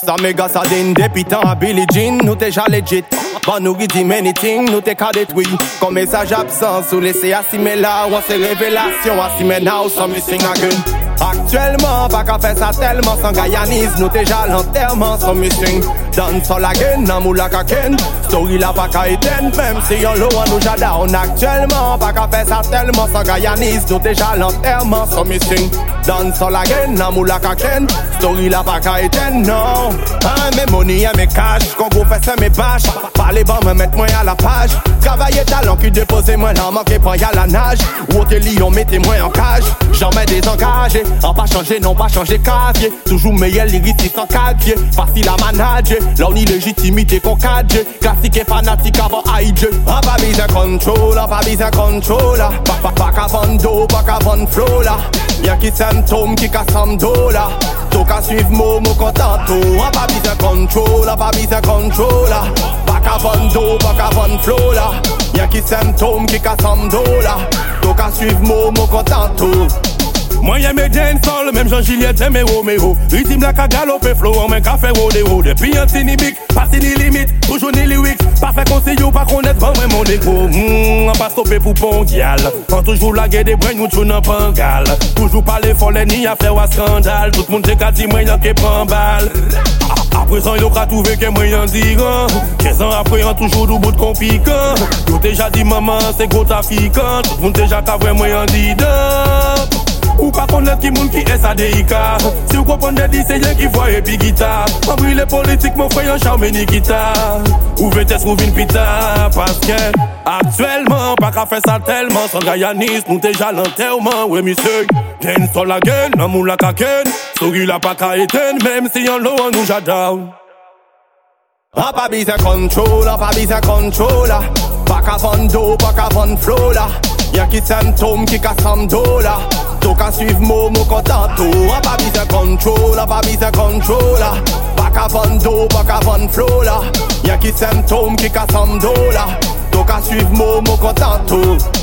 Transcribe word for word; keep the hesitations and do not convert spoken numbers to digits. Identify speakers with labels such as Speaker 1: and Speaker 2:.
Speaker 1: Ça méga ça din dépitant à Billie Jean, nous déjà legit. Bon nous dit many things, nous t'es qu'à détruire. Comme message absent, sous laisser assumer là, ou c'est révélation, assumer now, some missing again. Actuellement, pas qu'à faire ça tellement sans gayanisme, nous déjà l'enterrement, some missing. Dans sol again, nan moula kaken, story la pas qu'à éteindre, même si yon low on nous j'adore. Actuellement, pas qu'à faire ça tellement sans gayanisme, nous déjà l'enterrement, some missing. Dans sol again, nan moula kaken, story la pas qu'à éteindre, non. Hein, mes money et mes cash, qu'on go fait ça mes bâches. Parlez bon, me mettre moi à la page. Travailler talent qui dépose moi là, manquer pas y'a la nage. Ou au lion, mettez moi en cage. J'en mets désengagé, en pas changer, non pas changer casier. Toujours meilleur lyriciste en cadier. Facile à manager, là on y légitimité qu'on cadre. Classique et fanatique avant I J. En pas besoin contrôle, en pas besoin contrôle. Pas pas pas qu'à vendre d'eau, pas qu'à vendre flow là. Y'a qui symptômes qui cassent en dos là. Donc à suivre mon mot content. En pas besoin contrôle, en pas besoin contrôle là. Pas qu'à vendre d'eau, pas qu'à vendre flow là. Y'a qui symptômes qui cassent en dos là. Donc à suivre mon mot content. Moi y'a mes dancehall, même Jean-Juliette et mes Roméo. Rythme la ka galope flow, en main ka fait rodéo. Depuis un tinibic, pas si ni limite, toujours ni lyrics. Pas fait conseil ou pas connaître vraiment mon écho. Mmh, on pas stopper pour pondial. On toujours la guerre des brains, nous tournons pangal. Toujours pas les folles ni à faire un scandale. Tout le monde t'es qu'à dire moi y'en qui prend balle. À présent y'en qu'a trouvé que moi y'en diran. quinze ans après y'en toujours du bout de compliquant. Y'en déjà dit maman c'est gros trafiquant. Tout le monde déjà qu'a vraiment y'en dit dedans. Ou pas connaître qui moun qui est sa D I K. Si vous comprenez dit c'est rien qui voit et puis guitare. En brûle les politiques mon frère en charme ni guitare. Ou veut-être trouver une pita. Parce que actuellement pas qu'à faire ça tellement. Sans gayanisme nous déjà l'enterrement. Ouais monsieur Den sol again, nan moun la kaken. Story la pas qu'à éteindre. Même si y'en l'eau on nous j'adore. En pas besoin contrôle, en pas besoin contrôle. Pas qu'à vendre d'eau, pas qu'à vendre flow là. Y'a qui symptômes qui cassent en dos là. Donc à suivre mon mot content. En pas besoin contrôle, en pas besoin contrôle. Pas qu'à vendre d'eau, pas qu'à vendre flow là. Y'a qui symptômes qui cassent en dos là. Donc à suivre mon mot content.